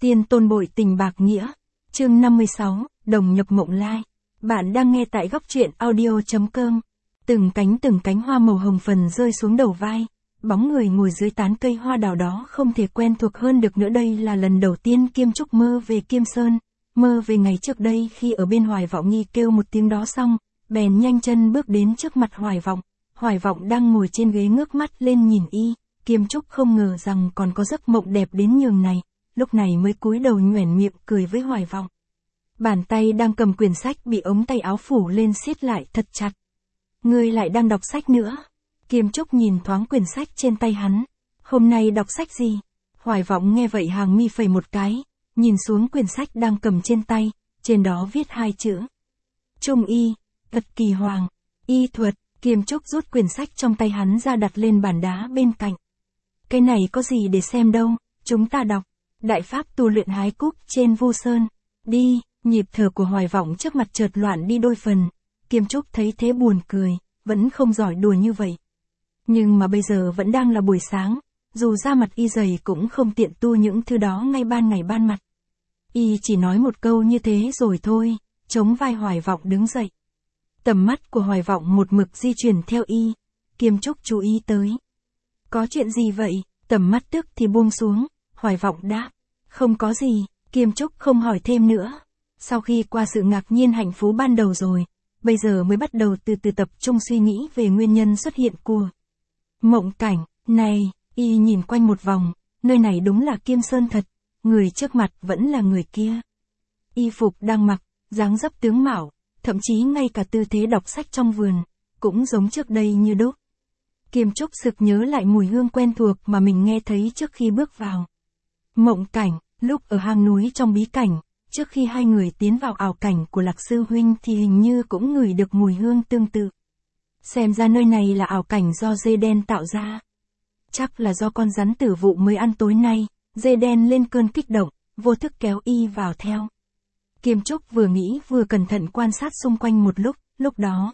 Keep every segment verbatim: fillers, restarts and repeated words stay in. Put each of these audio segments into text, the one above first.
Tiên tôn bội tình bạc nghĩa. Chương năm mươi sáu, Đồng nhập mộng lai. Bạn đang nghe tại góc truyện audio.com. Từng cánh từng cánh hoa màu hồng phần rơi xuống đầu vai. Bóng người ngồi dưới tán cây hoa đào đó không thể quen thuộc hơn được nữa. Đây là lần đầu tiên Kiêm Trúc mơ về Kiêm Sơn. Mơ về ngày trước đây khi ở bên Hoài Vọng. Nghi kêu một tiếng đó xong, bèn nhanh chân bước đến trước mặt Hoài Vọng. Hoài Vọng đang ngồi trên ghế ngước mắt lên nhìn y. Kiêm Trúc không ngờ rằng còn có giấc mộng đẹp đến nhường này, lúc này mới cúi đầu nhoẻn miệng cười với Hoài Vọng. Bàn tay đang cầm quyển sách bị ống tay áo phủ lên siết lại thật chặt. Ngươi lại đang đọc sách nữa. Kiêm Trúc nhìn thoáng quyển sách trên tay hắn. Hôm nay đọc sách gì? Hoài Vọng nghe vậy hàng mi phẩy một cái, nhìn xuống quyển sách đang cầm trên tay, trên đó viết hai chữ. Trung y, Tật Kỳ Hoàng, y thuật. Kiêm Trúc rút quyển sách trong tay hắn ra đặt lên bàn đá bên cạnh. Cái này có gì để xem đâu, chúng ta đọc. Đại pháp tu luyện hái cúc trên Vu Sơn. Đi, nhịp thở của Hoài Vọng trước mặt chợt loạn đi đôi phần. Kiêm Trúc thấy thế buồn cười, vẫn không giỏi đùa như vậy. Nhưng mà bây giờ vẫn đang là buổi sáng, dù da mặt y dày cũng không tiện tu những thứ đó ngay ban ngày ban mặt. Y chỉ nói một câu như thế rồi thôi, chống vai Hoài Vọng đứng dậy. Tầm mắt của Hoài Vọng một mực di chuyển theo y. Kiêm Trúc chú ý tới. Có chuyện gì vậy? Tầm mắt tức thì buông xuống. Hoài Vọng đáp. Không có gì. Kiêm Trúc không hỏi thêm nữa. Sau khi qua sự ngạc nhiên hạnh phúc ban đầu rồi, bây giờ mới bắt đầu từ từ tập trung suy nghĩ về nguyên nhân xuất hiện của mộng cảnh. Này, y nhìn quanh một vòng, nơi này đúng là Kiêm Sơn thật, người trước mặt vẫn là người kia. Y phục đang mặc, dáng dấp tướng mạo, thậm chí ngay cả tư thế đọc sách trong vườn, cũng giống trước đây như đúc. Kiêm Trúc sực nhớ lại mùi hương quen thuộc mà mình nghe thấy trước khi bước vào mộng cảnh, lúc ở hang núi trong bí cảnh, trước khi hai người tiến vào ảo cảnh của Lạc Sư Huynh thì hình như cũng ngửi được mùi hương tương tự. Xem ra nơi này là ảo cảnh do dê đen tạo ra. Chắc là do con rắn tử vụ mới ăn tối nay, dê đen lên cơn kích động, vô thức kéo y vào theo. Kiêm Trúc vừa nghĩ vừa cẩn thận quan sát xung quanh một lúc, lúc đó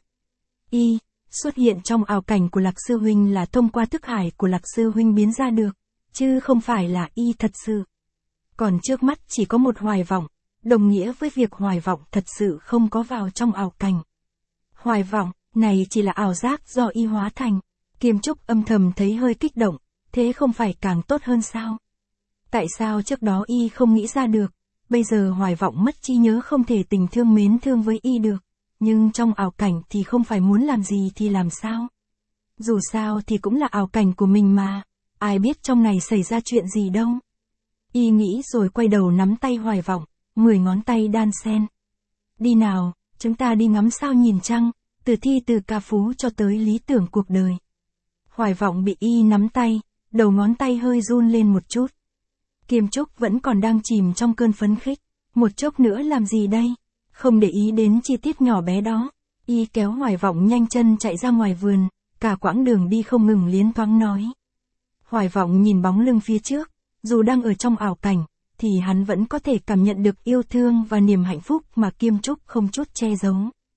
y xuất hiện trong ảo cảnh của Lạc Sư Huynh là thông qua thức hải của Lạc Sư Huynh biến ra được, chứ không phải là y thật sự. Còn trước mắt chỉ có một Hoài Vọng, đồng nghĩa với việc Hoài Vọng thật sự không có vào trong ảo cảnh. Hoài Vọng, này chỉ là ảo giác do y hóa thành. Kiêm Trúc âm thầm thấy hơi kích động, thế không phải càng tốt hơn sao? Tại sao trước đó y không nghĩ ra được, bây giờ Hoài Vọng mất trí nhớ không thể tình thương mến thương với y được. Nhưng trong ảo cảnh thì không phải muốn làm gì thì làm sao. Dù sao thì cũng là ảo cảnh của mình mà, ai biết trong này xảy ra chuyện gì đâu. Y nghĩ rồi quay đầu nắm tay Hoài Vọng, mười ngón tay đan xen. Đi nào, chúng ta đi ngắm sao nhìn trăng, từ thi từ ca phú cho tới lý tưởng cuộc đời. Hoài Vọng bị y nắm tay, đầu ngón tay hơi run lên một chút. Kiêm Trúc vẫn còn đang chìm trong cơn phấn khích, một chốc nữa làm gì đây? Không để ý đến chi tiết nhỏ bé đó, y kéo Hoài Vọng nhanh chân chạy ra ngoài vườn, cả quãng đường đi không ngừng liến thoáng nói. Hoài Vọng nhìn bóng lưng phía trước, dù đang ở trong ảo cảnh, thì hắn vẫn có thể cảm nhận được yêu thương và niềm hạnh phúc mà Kiêm Trúc không chút che giấu.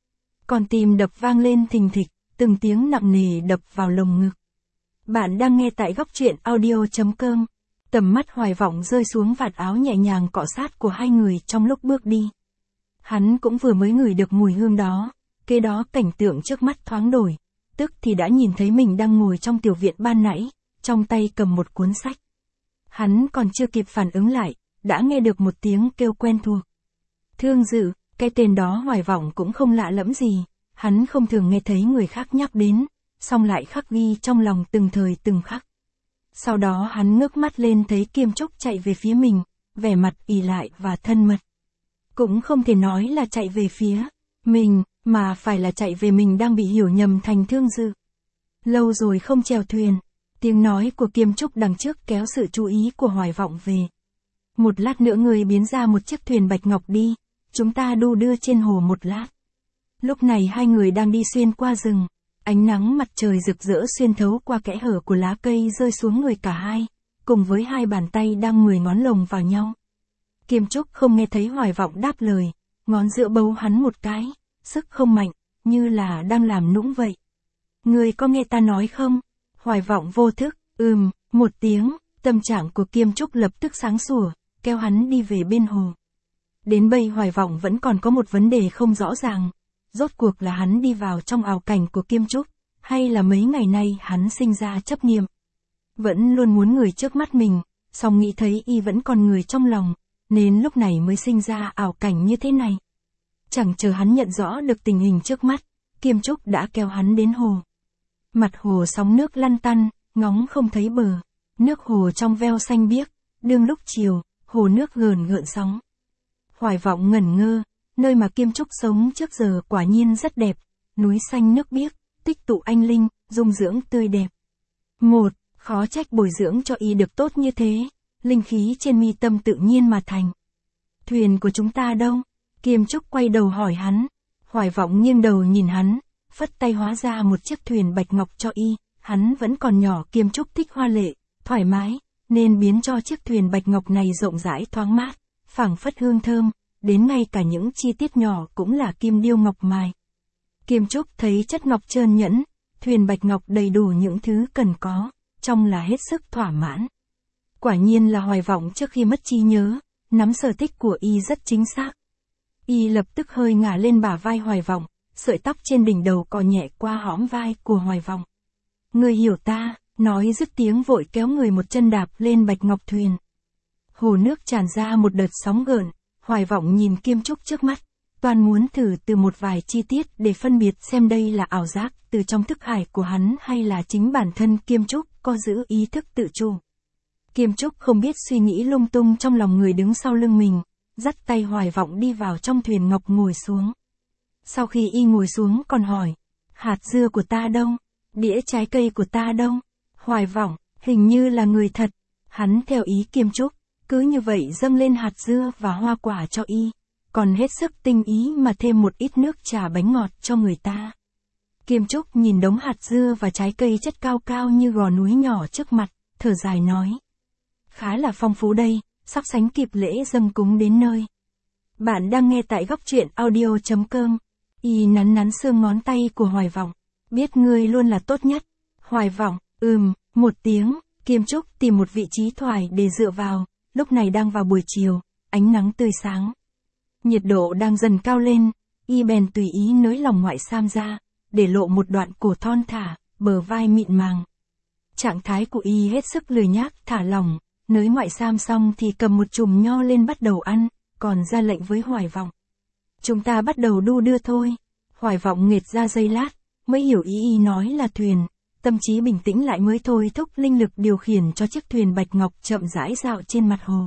Còn tim đập vang lên thình thịch, từng tiếng nặng nề đập vào lồng ngực. Bạn đang nghe tại góc truyện audio.com. Tầm mắt Hoài Vọng rơi xuống vạt áo nhẹ nhàng cọ sát của hai người trong lúc bước đi. Hắn cũng vừa mới ngửi được mùi hương đó, kế đó cảnh tượng trước mắt thoáng đổi, tức thì đã nhìn thấy mình đang ngồi trong tiểu viện ban nãy, trong tay cầm một cuốn sách. Hắn còn chưa kịp phản ứng lại, đã nghe được một tiếng kêu quen thuộc. Thương Dự, cái tên đó Hoài Vọng cũng không lạ lẫm gì, hắn không thường nghe thấy người khác nhắc đến, song lại khắc ghi trong lòng từng thời từng khắc. Sau đó hắn ngước mắt lên thấy Kiêm Trúc chạy về phía mình, vẻ mặt ì lại và thân mật. Cũng không thể nói là chạy về phía mình, mà phải là chạy về mình đang bị hiểu nhầm thành Thương Dự. Lâu rồi không chèo thuyền, tiếng nói của Kiêm Trúc đằng trước kéo sự chú ý của Hoài Vọng về. Một lát nữa người biến ra một chiếc thuyền bạch ngọc đi, chúng ta đu đưa trên hồ một lát. Lúc này hai người đang đi xuyên qua rừng, ánh nắng mặt trời rực rỡ xuyên thấu qua kẽ hở của lá cây rơi xuống người cả hai, cùng với hai bàn tay đang mười ngón lồng vào nhau. Kiêm Trúc không nghe thấy Hoài Vọng đáp lời, ngón giữa bấu hắn một cái, sức không mạnh, như là đang làm nũng vậy. Người có nghe ta nói không? Hoài Vọng vô thức, ừm, một tiếng, tâm trạng của Kiêm Trúc lập tức sáng sủa, kéo hắn đi về bên hồ. Đến bây Hoài Vọng vẫn còn có một vấn đề không rõ ràng. Rốt cuộc là hắn đi vào trong ảo cảnh của Kiêm Trúc, hay là mấy ngày nay hắn sinh ra chấp niệm. Vẫn luôn muốn người trước mắt mình, song nghĩ thấy y vẫn còn người trong lòng, nên lúc này mới sinh ra ảo cảnh như thế này. Chẳng chờ hắn nhận rõ được tình hình trước mắt, Kiêm Trúc đã kéo hắn đến hồ. Mặt hồ sóng nước lăn tăn, ngóng không thấy bờ. Nước hồ trong veo xanh biếc, đương lúc chiều, hồ nước gợn gợn sóng. Hoài Vọng ngẩn ngơ, nơi mà Kiêm Trúc sống trước giờ quả nhiên rất đẹp, núi xanh nước biếc, tích tụ anh linh, dung dưỡng tươi đẹp. Một, khó trách bồi dưỡng cho y được tốt như thế, linh khí trên mi tâm tự nhiên mà thành. Thuyền của chúng ta đâu? Kiêm Trúc quay đầu hỏi hắn. Hoài Vọng nghiêng đầu nhìn hắn, phất tay hóa ra một chiếc thuyền bạch ngọc cho y. Hắn vẫn còn nhỏ, Kiêm Trúc thích hoa lệ, thoải mái, nên biến cho chiếc thuyền bạch ngọc này rộng rãi thoáng mát, phảng phất hương thơm, đến ngay cả những chi tiết nhỏ cũng là kim điêu ngọc mài. Kiêm Trúc thấy chất ngọc trơn nhẵn, thuyền bạch ngọc đầy đủ những thứ cần có, trông là hết sức thỏa mãn. Quả nhiên là Hoài Vọng trước khi mất trí nhớ, nắm sở thích của y rất chính xác. Y lập tức hơi ngả lên bả vai Hoài Vọng, sợi tóc trên đỉnh đầu cọ nhẹ qua hõm vai của Hoài Vọng. Người hiểu ta, nói dứt tiếng vội kéo người một chân đạp lên bạch ngọc thuyền. Hồ nước tràn ra một đợt sóng gợn, Hoài Vọng nhìn Kiêm Trúc trước mắt, toàn muốn thử từ một vài chi tiết để phân biệt xem đây là ảo giác từ trong thức hải của hắn hay là chính bản thân Kiêm Trúc có giữ ý thức tự chủ. Kiêm Trúc không biết suy nghĩ lung tung trong lòng người đứng sau lưng mình, dắt tay Hoài Vọng đi vào trong thuyền ngọc ngồi xuống. Sau khi y ngồi xuống còn hỏi, hạt dưa của ta đâu? Đĩa trái cây của ta đâu? Hoài Vọng, hình như là người thật. Hắn theo ý Kiêm Trúc, cứ như vậy dâng lên hạt dưa và hoa quả cho y, còn hết sức tinh ý mà thêm một ít nước trà bánh ngọt cho người ta. Kiêm Trúc nhìn đống hạt dưa và trái cây chất cao cao như gò núi nhỏ trước mặt, thở dài nói. Khá là phong phú đây, sắp sánh kịp lễ dâng cúng đến nơi. Bạn đang nghe tại góc truyện audio chấm com. Y nắn nắn xương ngón tay của Hoài Vọng. Biết ngươi luôn là tốt nhất. Hoài Vọng, ừm, một tiếng. Kiêm Trúc tìm một vị trí thoải để dựa vào. Lúc này đang vào buổi chiều, ánh nắng tươi sáng. Nhiệt độ đang dần cao lên, y bèn tùy ý nới lòng ngoại sam ra, để lộ một đoạn cổ thon thả, bờ vai mịn màng. Trạng thái của y hết sức lười nhác, thả lỏng, nới ngoại sam xong thì cầm một chùm nho lên bắt đầu ăn, còn ra lệnh với Hoài Vọng. Chúng ta bắt đầu đu đưa thôi. Hoài Vọng nghệt ra giây lát, mới hiểu ý y nói là thuyền, tâm trí bình tĩnh lại mới thôi thúc linh lực điều khiển cho chiếc thuyền bạch ngọc chậm rãi dạo trên mặt hồ.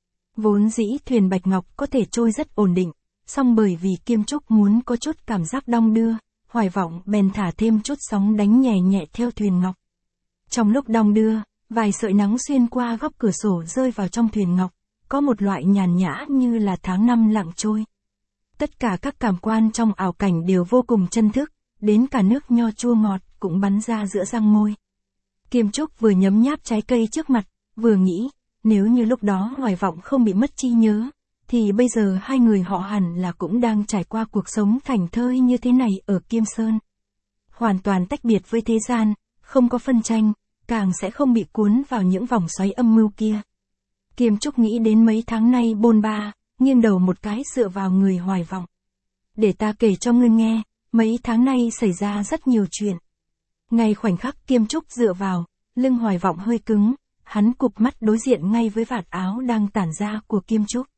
Vốn dĩ thuyền bạch ngọc có thể trôi rất ổn định, song bởi vì Kiêm Trúc muốn có chút cảm giác đong đưa, Hoài Vọng bèn thả thêm chút sóng đánh nhẹ nhẹ theo thuyền ngọc. Trong lúc đong đưa, vài sợi nắng xuyên qua góc cửa sổ rơi vào trong thuyền ngọc, có một loại nhàn nhã như là tháng năm lặng trôi. Tất cả các cảm quan trong ảo cảnh đều vô cùng chân thức, đến cả nước nho chua ngọt cũng bắn ra giữa răng môi. Kiêm Trúc vừa nhấm nháp trái cây trước mặt, vừa nghĩ, nếu như lúc đó Hoài Vọng không bị mất trí nhớ, thì bây giờ hai người họ hẳn là cũng đang trải qua cuộc sống thảnh thơi như thế này ở Kiêm Sơn. Hoàn toàn tách biệt với thế gian, không có phân tranh, càng sẽ không bị cuốn vào những vòng xoáy âm mưu kia. Kiêm Trúc nghĩ đến mấy tháng nay bôn ba, nghiêng đầu một cái dựa vào người Hoài Vọng. Để ta kể cho ngươi nghe, mấy tháng nay xảy ra rất nhiều chuyện. Ngay khoảnh khắc Kiêm Trúc dựa vào, lưng Hoài Vọng hơi cứng, hắn cụp mắt đối diện ngay với vạt áo đang tản ra của Kiêm Trúc.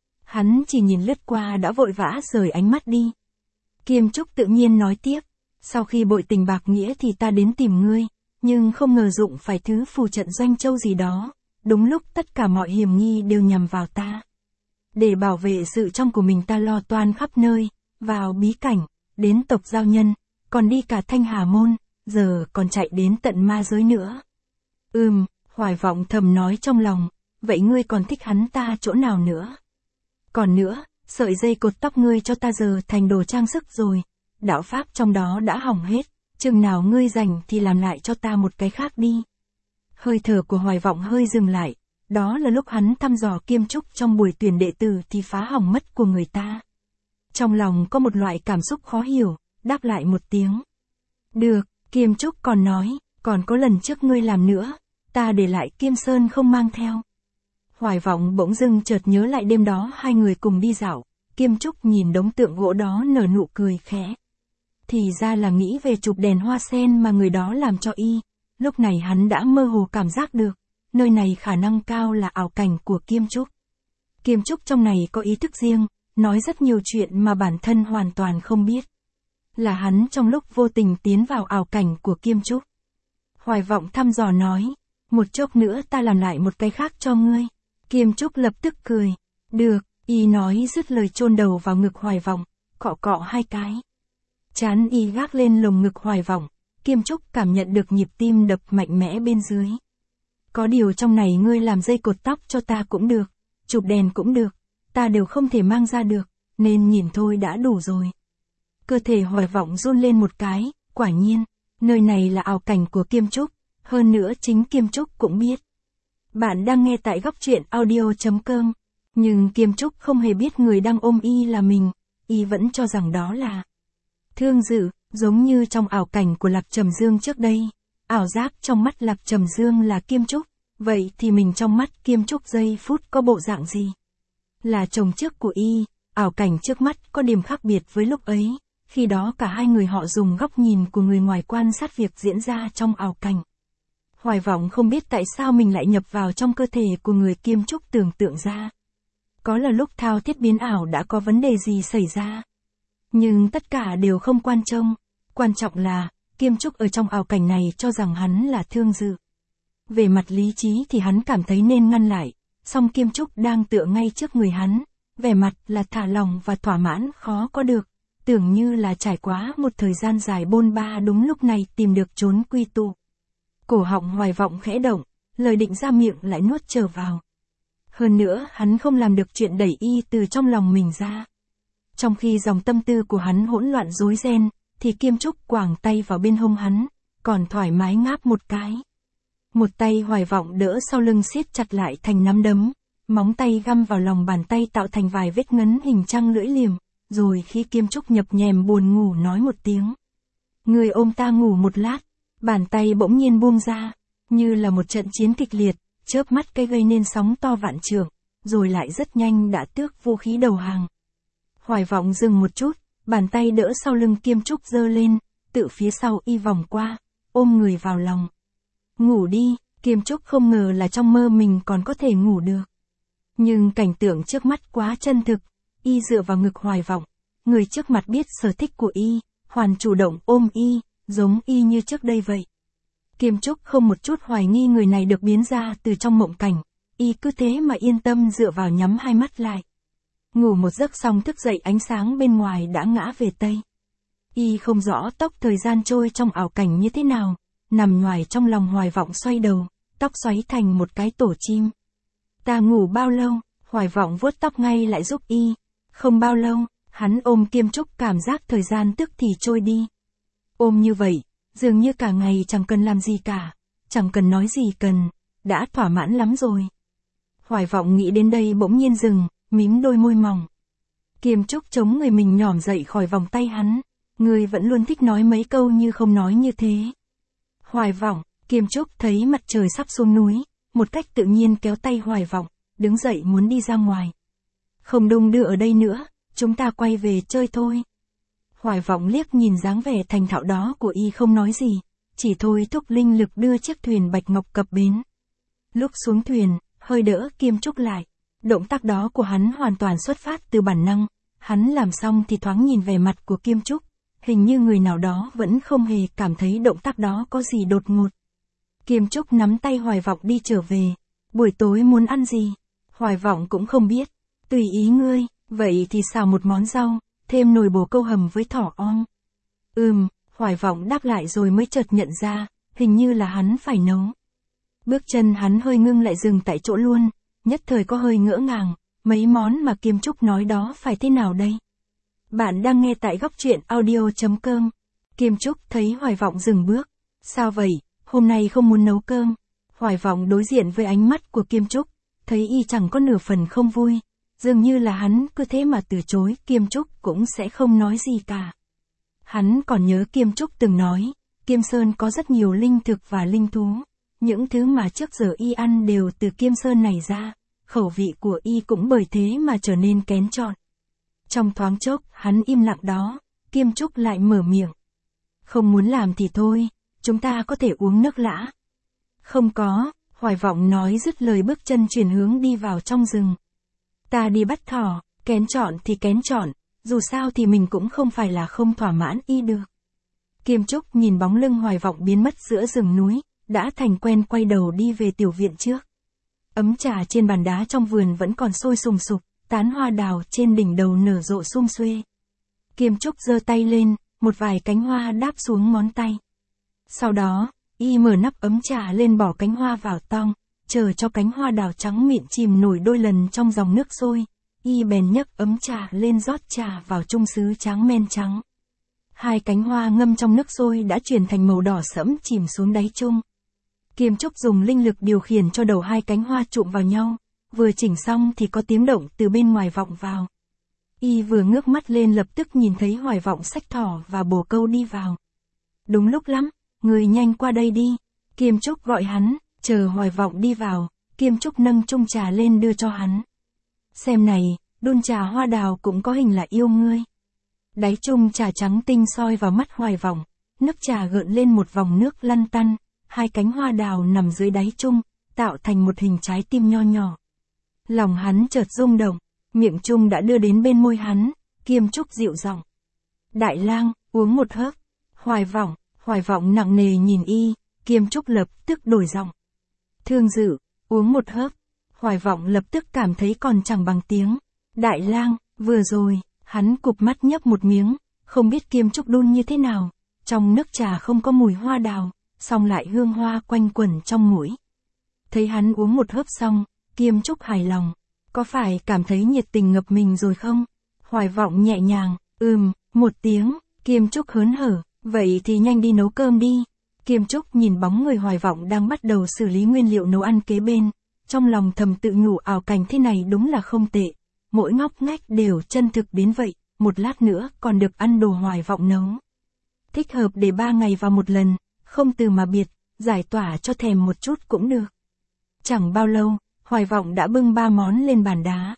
Hắn chỉ nhìn lướt qua đã vội vã rời ánh mắt đi. Kiêm Trúc tự nhiên nói tiếp, sau khi bội tình bạc nghĩa thì ta đến tìm ngươi, nhưng không ngờ dụng phải thứ phù trận doanh châu gì đó, đúng lúc tất cả mọi hiểm nghi đều nhằm vào ta. Để bảo vệ sự trong của mình ta lo toan khắp nơi, vào bí cảnh, đến tộc giao nhân, còn đi cả Thanh Hà Môn, giờ còn chạy đến tận ma giới nữa. Ừm, Hoài Vọng thầm nói trong lòng, vậy ngươi còn thích hắn ta chỗ nào nữa? Còn nữa, sợi dây cột tóc ngươi cho ta giờ thành đồ trang sức rồi, đạo pháp trong đó đã hỏng hết, chừng nào ngươi rảnh thì làm lại cho ta một cái khác đi. Hơi thở của Hoài Vọng hơi dừng lại, đó là lúc hắn thăm dò Kiêm Trúc trong buổi tuyển đệ tử thì phá hỏng mất của người ta. Trong lòng có một loại cảm xúc khó hiểu, đáp lại một tiếng. Được, Kiêm Trúc còn nói, còn có lần trước ngươi làm nữa, ta để lại Kiêm Sơn không mang theo. Hoài Vọng bỗng dưng chợt nhớ lại đêm đó hai người cùng đi dạo, Kiêm Trúc nhìn đống tượng gỗ đó nở nụ cười khẽ. Thì ra là nghĩ về chụp đèn hoa sen mà người đó làm cho y, lúc này hắn đã mơ hồ cảm giác được, nơi này khả năng cao là ảo cảnh của Kiêm Trúc. Kiêm Trúc trong này có ý thức riêng, nói rất nhiều chuyện mà bản thân hoàn toàn không biết. Là hắn trong lúc vô tình tiến vào ảo cảnh của Kiêm Trúc. Hoài Vọng thăm dò nói, một chốc nữa ta làm lại một cái khác cho ngươi. Kiêm Trúc lập tức cười, được, y nói dứt lời chôn đầu vào ngực Hoài Vọng, cọ cọ hai cái. Chán y gác lên lồng ngực Hoài Vọng, Kiêm Trúc cảm nhận được nhịp tim đập mạnh mẽ bên dưới. Có điều trong này ngươi làm dây cột tóc cho ta cũng được, chụp đèn cũng được, ta đều không thể mang ra được, nên nhìn thôi đã đủ rồi. Cơ thể Hoài Vọng run lên một cái, quả nhiên, nơi này là ảo cảnh của Kiêm Trúc, hơn nữa chính Kiêm Trúc cũng biết. Bạn đang nghe tại góc truyện audio chấm com, nhưng Kiêm Trúc không hề biết người đang ôm y là mình, y vẫn cho rằng đó là Thương Dự, giống như trong ảo cảnh của Lạc Trầm Dương trước đây. Ảo giác trong mắt Lạc Trầm Dương là Kiêm Trúc, vậy thì mình trong mắt Kiêm Trúc giây phút có bộ dạng gì? Là chồng trước của y, ảo cảnh trước mắt có điểm khác biệt với lúc ấy, khi đó cả hai người họ dùng góc nhìn của người ngoài quan sát việc diễn ra trong ảo cảnh. Hoài Vọng không biết tại sao mình lại nhập vào trong cơ thể của người Kiêm Trúc tưởng tượng ra. Có là lúc thao thiết biến ảo đã có vấn đề gì xảy ra. Nhưng tất cả đều không quan trọng, quan trọng là, Kiêm Trúc ở trong ảo cảnh này cho rằng hắn là Thương Dự. Về mặt lý trí thì hắn cảm thấy nên ngăn lại, song Kiêm Trúc đang tựa ngay trước người hắn, vẻ mặt là thả lòng và thỏa mãn khó có được, tưởng như là trải qua một thời gian dài bôn ba đúng lúc này tìm được chốn quy tụ. Cổ họng Hoài Vọng khẽ động, lời định ra miệng lại nuốt trở vào. Hơn nữa hắn không làm được chuyện đẩy y từ trong lòng mình ra. Trong khi dòng tâm tư của hắn hỗn loạn rối ren, thì Kiêm Trúc quàng tay vào bên hông hắn, còn thoải mái ngáp một cái. Một tay Hoài Vọng đỡ sau lưng siết chặt lại thành nắm đấm, móng tay găm vào lòng bàn tay tạo thành vài vết ngấn hình trăng lưỡi liềm, rồi khi Kiêm Trúc nhập nhèm buồn ngủ nói một tiếng. Người ôm ta ngủ một lát, bàn tay bỗng nhiên buông ra, như là một trận chiến kịch liệt, chớp mắt cái gây nên sóng to vạn trượng, rồi lại rất nhanh đã tước vũ khí đầu hàng. Hoài Vọng dừng một chút, bàn tay đỡ sau lưng Kiêm Trúc giơ lên, tự phía sau y vòng qua, ôm người vào lòng. Ngủ đi, Kiêm Trúc không ngờ là trong mơ mình còn có thể ngủ được. Nhưng cảnh tượng trước mắt quá chân thực, y dựa vào ngực Hoài Vọng, người trước mặt biết sở thích của y, hoàn chủ động ôm y, giống y như trước đây vậy. Kiêm Trúc không một chút hoài nghi người này được biến ra từ trong mộng cảnh, y cứ thế mà yên tâm dựa vào nhắm hai mắt lại. Ngủ một giấc xong thức dậy ánh sáng bên ngoài đã ngã về Tây. Y không rõ tốc thời gian trôi trong ảo cảnh như thế nào, nằm nhoài trong lòng Hoài Vọng xoay đầu, tóc xoáy thành một cái tổ chim. Ta ngủ bao lâu? Hoài Vọng vuốt tóc ngay lại giúp y. Không bao lâu, hắn ôm Kiêm Trúc cảm giác thời gian tức thì trôi đi. Ôm như vậy, dường như cả ngày chẳng cần làm gì cả, chẳng cần nói gì cần, đã thỏa mãn lắm rồi. Hoài Vọng nghĩ đến đây bỗng nhiên dừng, mím đôi môi mỏng. Kiêm Trúc chống người mình nhỏm dậy khỏi vòng tay hắn, người vẫn luôn thích nói mấy câu như không nói như thế. Hoài Vọng, Kiêm Trúc thấy mặt trời sắp xuống núi, một cách tự nhiên kéo tay Hoài Vọng, đứng dậy muốn đi ra ngoài. Không đung đưa ở đây nữa, chúng ta quay về chơi thôi. Hoài Vọng liếc nhìn dáng vẻ thành thạo đó của y không nói gì, chỉ thôi thúc linh lực đưa chiếc thuyền bạch ngọc cập bến. Lúc xuống thuyền, hơi đỡ Kiêm Trúc lại. Động tác đó của hắn hoàn toàn xuất phát từ bản năng, hắn làm xong thì thoáng nhìn về mặt của Kiêm Trúc, hình như người nào đó vẫn không hề cảm thấy động tác đó có gì đột ngột. Kiêm Trúc nắm tay Hoài Vọng đi trở về. Buổi tối muốn ăn gì? Hoài Vọng cũng không biết. Tùy ý ngươi, vậy thì xào một món rau, thêm nồi bồ câu hầm với thỏ om. Ừm, Hoài Vọng đáp lại rồi mới chợt nhận ra, hình như là hắn phải nấu. Bước chân hắn hơi ngưng lại dừng tại chỗ luôn, nhất thời có hơi ngỡ ngàng, mấy món mà Kiêm Trúc nói đó phải thế nào đây? Bạn đang nghe tại góc truyện audio chấm com. Kiêm Trúc thấy Hoài Vọng dừng bước. Sao vậy, hôm nay không muốn nấu cơm? Hoài Vọng đối diện với ánh mắt của Kiêm Trúc, thấy y chẳng có nửa phần không vui, dường như là hắn cứ thế mà từ chối, Kiêm Trúc cũng sẽ không nói gì cả. Hắn còn nhớ Kiêm Trúc từng nói, Kiêm Sơn có rất nhiều linh thực và linh thú, những thứ mà trước giờ y ăn đều từ Kiêm Sơn này ra, khẩu vị của y cũng bởi thế mà trở nên kén chọn. Trong thoáng chốc, hắn im lặng đó, Kiêm Trúc lại mở miệng. Không muốn làm thì thôi, chúng ta có thể uống nước lã. Không có, Hoài Vọng nói dứt lời bước chân chuyển hướng đi vào trong rừng. Ta đi bắt thỏ, kén chọn thì kén chọn, dù sao thì mình cũng không phải là không thỏa mãn y được. Kiêm Trúc nhìn bóng lưng Hoài Vọng biến mất giữa rừng núi, đã thành quen quay đầu đi về tiểu viện trước. Ấm trà trên bàn đá trong vườn vẫn còn sôi sùng sục, tán hoa đào trên đỉnh đầu nở rộ sum xuê. Kiêm Trúc giơ tay lên, một vài cánh hoa đáp xuống ngón tay. Sau đó, y mở nắp ấm trà lên bỏ cánh hoa vào tong, chờ cho cánh hoa đào trắng mịn chìm nổi đôi lần trong dòng nước sôi, y bèn nhấc ấm trà lên rót trà vào chung sứ trắng men trắng. Hai cánh hoa ngâm trong nước sôi đã chuyển thành màu đỏ sẫm chìm xuống đáy chung. Kiêm Trúc dùng linh lực điều khiển cho đầu hai cánh hoa chụm vào nhau, vừa chỉnh xong thì có tiếng động từ bên ngoài vọng vào. Y vừa ngước mắt lên lập tức nhìn thấy Hoài Vọng xách thỏ và bồ câu đi vào. Đúng lúc lắm, người nhanh qua đây đi, Kiêm Trúc gọi hắn, chờ Hoài Vọng đi vào, Kiêm Trúc nâng chung trà lên đưa cho hắn. Xem này, đun trà hoa đào cũng có hình là yêu ngươi. Đáy chung trà trắng tinh soi vào mắt Hoài Vọng, nước trà gợn lên một vòng nước lăn tăn, hai cánh hoa đào nằm dưới đáy chung, tạo thành một hình trái tim nho nhỏ. Lòng hắn chợt rung động, miệng chung đã đưa đến bên môi hắn, Kiêm Trúc dịu giọng. Đại lang, uống một hớp. Hoài Vọng, Hoài Vọng nặng nề nhìn y, Kiêm Trúc lập tức đổi giọng. Thương Dự, uống một hớp. Hoài Vọng lập tức cảm thấy còn chẳng bằng tiếng. Đại lang, vừa rồi, hắn cụp mắt nhấp một miếng, không biết Kiêm Trúc đun như thế nào. Trong nước trà không có mùi hoa đào, song lại hương hoa quanh quẩn trong mũi. Thấy hắn uống một hớp xong, Kiêm Trúc hài lòng. Có phải cảm thấy nhiệt tình ngập mình rồi không? Hoài Vọng nhẹ nhàng, ừm, một tiếng, Kiêm Trúc hớn hở, vậy thì nhanh đi nấu cơm đi. Kiêm Trúc nhìn bóng người Hoài Vọng đang bắt đầu xử lý nguyên liệu nấu ăn kế bên, trong lòng thầm tự nhủ ảo cảnh thế này đúng là không tệ. Mỗi ngóc ngách đều chân thực đến vậy, một lát nữa còn được ăn đồ Hoài Vọng nấu. Thích hợp để ba ngày vào một lần, không từ mà biệt, giải tỏa cho thèm một chút cũng được. Chẳng bao lâu, Hoài Vọng đã bưng ba món lên bàn đá.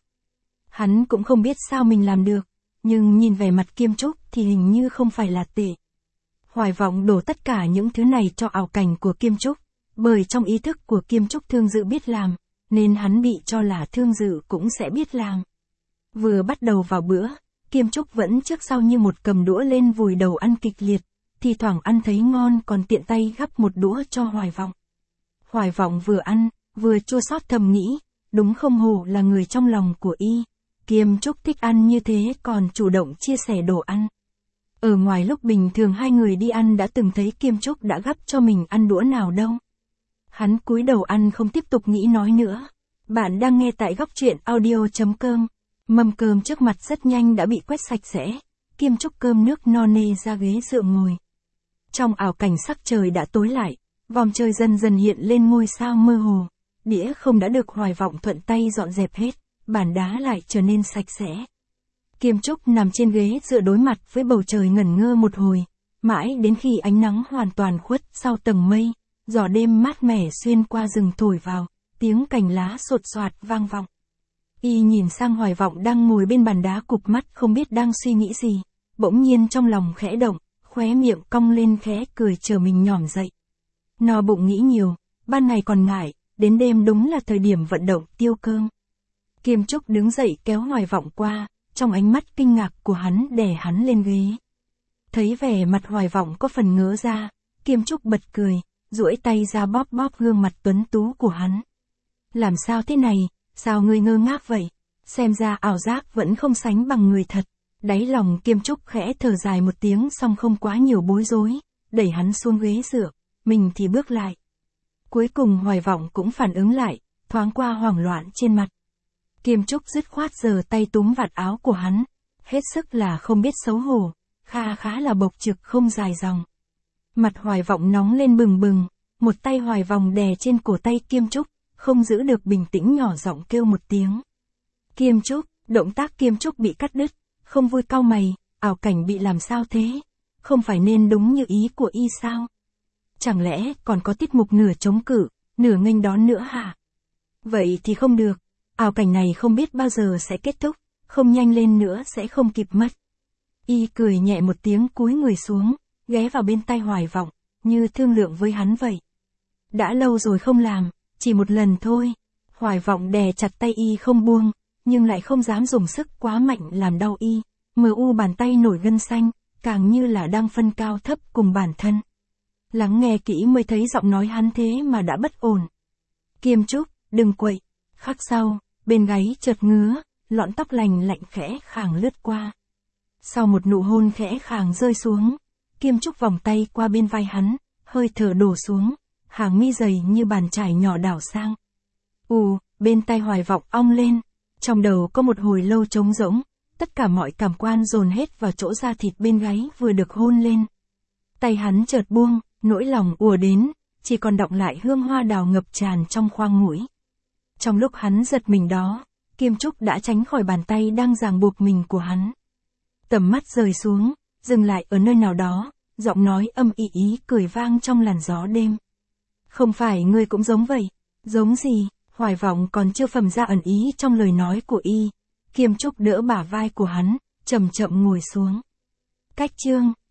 Hắn cũng không biết sao mình làm được, nhưng nhìn vẻ mặt Kiêm Trúc thì hình như không phải là tệ. Hoài Vọng đổ tất cả những thứ này cho ảo cảnh của Kiêm Trúc, bởi trong ý thức của Kiêm Trúc Thương Dự biết làm, nên hắn bị cho là Thương Dự cũng sẽ biết làm. Vừa bắt đầu vào bữa, Kiêm Trúc vẫn trước sau như một cầm đũa lên vùi đầu ăn kịch liệt, thì thoảng ăn thấy ngon còn tiện tay gắp một đũa cho Hoài Vọng. Hoài Vọng vừa ăn, vừa chua xót thầm nghĩ, đúng không hổ là người trong lòng của y. Kiêm Trúc thích ăn như thế còn chủ động chia sẻ đồ ăn. Ở ngoài lúc bình thường hai người đi ăn đã từng thấy Kiêm Trúc đã gắp cho mình ăn đũa nào đâu. Hắn cúi đầu ăn không tiếp tục nghĩ nói nữa. Bạn đang nghe tại góc truyện audio chấm com. Mâm cơm trước mặt rất nhanh đã bị quét sạch sẽ. Kiêm Trúc cơm nước no nê ra ghế dựa ngồi. Trong ảo cảnh sắc trời đã tối lại, vòm trời dần dần hiện lên ngôi sao mơ hồ. Đĩa không đã được Hoài Vọng thuận tay dọn dẹp hết, bàn đá lại trở nên sạch sẽ. Kiêm Trúc nằm trên ghế dựa đối mặt với bầu trời ngẩn ngơ một hồi, mãi đến khi ánh nắng hoàn toàn khuất sau tầng mây, gió đêm mát mẻ xuyên qua rừng thổi vào, tiếng cành lá sột soạt vang vọng. Y nhìn sang Hoài Vọng đang ngồi bên bàn đá cụp mắt không biết đang suy nghĩ gì, bỗng nhiên trong lòng khẽ động, khóe miệng cong lên khẽ cười chờ mình nhỏm dậy. No bụng nghĩ nhiều, ban ngày còn ngại, đến đêm đúng là thời điểm vận động tiêu cơm. Kiêm Trúc đứng dậy kéo Hoài Vọng qua, trong ánh mắt kinh ngạc của hắn đè hắn lên ghế. Thấy vẻ mặt Hoài Vọng có phần ngớ ra, Kiêm Trúc bật cười, duỗi tay ra bóp bóp gương mặt tuấn tú của hắn. Làm sao thế này, sao ngươi ngơ ngác vậy? Xem ra ảo giác vẫn không sánh bằng người thật. Đáy lòng Kiêm Trúc khẽ thở dài một tiếng song không quá nhiều bối rối, đẩy hắn xuống ghế dựa, mình thì bước lại. Cuối cùng Hoài Vọng cũng phản ứng lại, thoáng qua hoảng loạn trên mặt. Kiêm Trúc dứt khoát giơ tay túm vạt áo của hắn, hết sức là không biết xấu hổ, kha khá là bộc trực không dài dòng. Mặt Hoài Vọng nóng lên bừng bừng, một tay Hoài Vọng đè trên cổ tay Kiêm Trúc, không giữ được bình tĩnh nhỏ giọng kêu một tiếng. Kiêm Trúc, động tác Kiêm Trúc bị cắt đứt, không vui cau mày, ảo cảnh bị làm sao thế? Không phải nên đúng như ý của y sao? Chẳng lẽ còn có tiết mục nửa chống cự, nửa nghênh đón nữa hả? Vậy thì không được. Ảo cảnh này không biết bao giờ sẽ kết thúc, không nhanh lên nữa sẽ không kịp mất. Y cười nhẹ một tiếng cúi người xuống, ghé vào bên tai Hoài Vọng, như thương lượng với hắn vậy. Đã lâu rồi không làm, chỉ một lần thôi. Hoài Vọng đè chặt tay Y không buông, nhưng lại không dám dùng sức quá mạnh làm đau Y. Mờ u bàn tay nổi gân xanh, càng như là đang phân cao thấp cùng bản thân. Lắng nghe kỹ mới thấy giọng nói hắn thế mà đã bất ổn. Kiêm Trúc, đừng quậy. Khắc sau, bên gáy chợt ngứa, lọn tóc lành lạnh khẽ khàng lướt qua. Sau một nụ hôn khẽ khàng rơi xuống, Kiêm Trúc vòng tay qua bên vai hắn, hơi thở đổ xuống, hàng mi dày như bàn chải nhỏ đảo sang. Ù, bên tai Hoài Vọng ong lên, trong đầu có một hồi lâu trống rỗng, tất cả mọi cảm quan dồn hết vào chỗ da thịt bên gáy vừa được hôn lên. Tay hắn chợt buông, nỗi lòng ùa đến, chỉ còn đọng lại hương hoa đào ngập tràn trong khoang mũi. Trong lúc hắn giật mình đó, Kiêm Trúc đã tránh khỏi bàn tay đang ràng buộc mình của hắn. Tầm mắt rời xuống, dừng lại ở nơi nào đó, giọng nói âm ỉ ý cười vang trong làn gió đêm. Không phải ngươi cũng giống vậy, giống gì? Hoài Vọng còn chưa phẩm ra ẩn ý trong lời nói của Y. Kiêm Trúc đỡ bả vai của hắn, chậm chậm ngồi xuống. Cách chương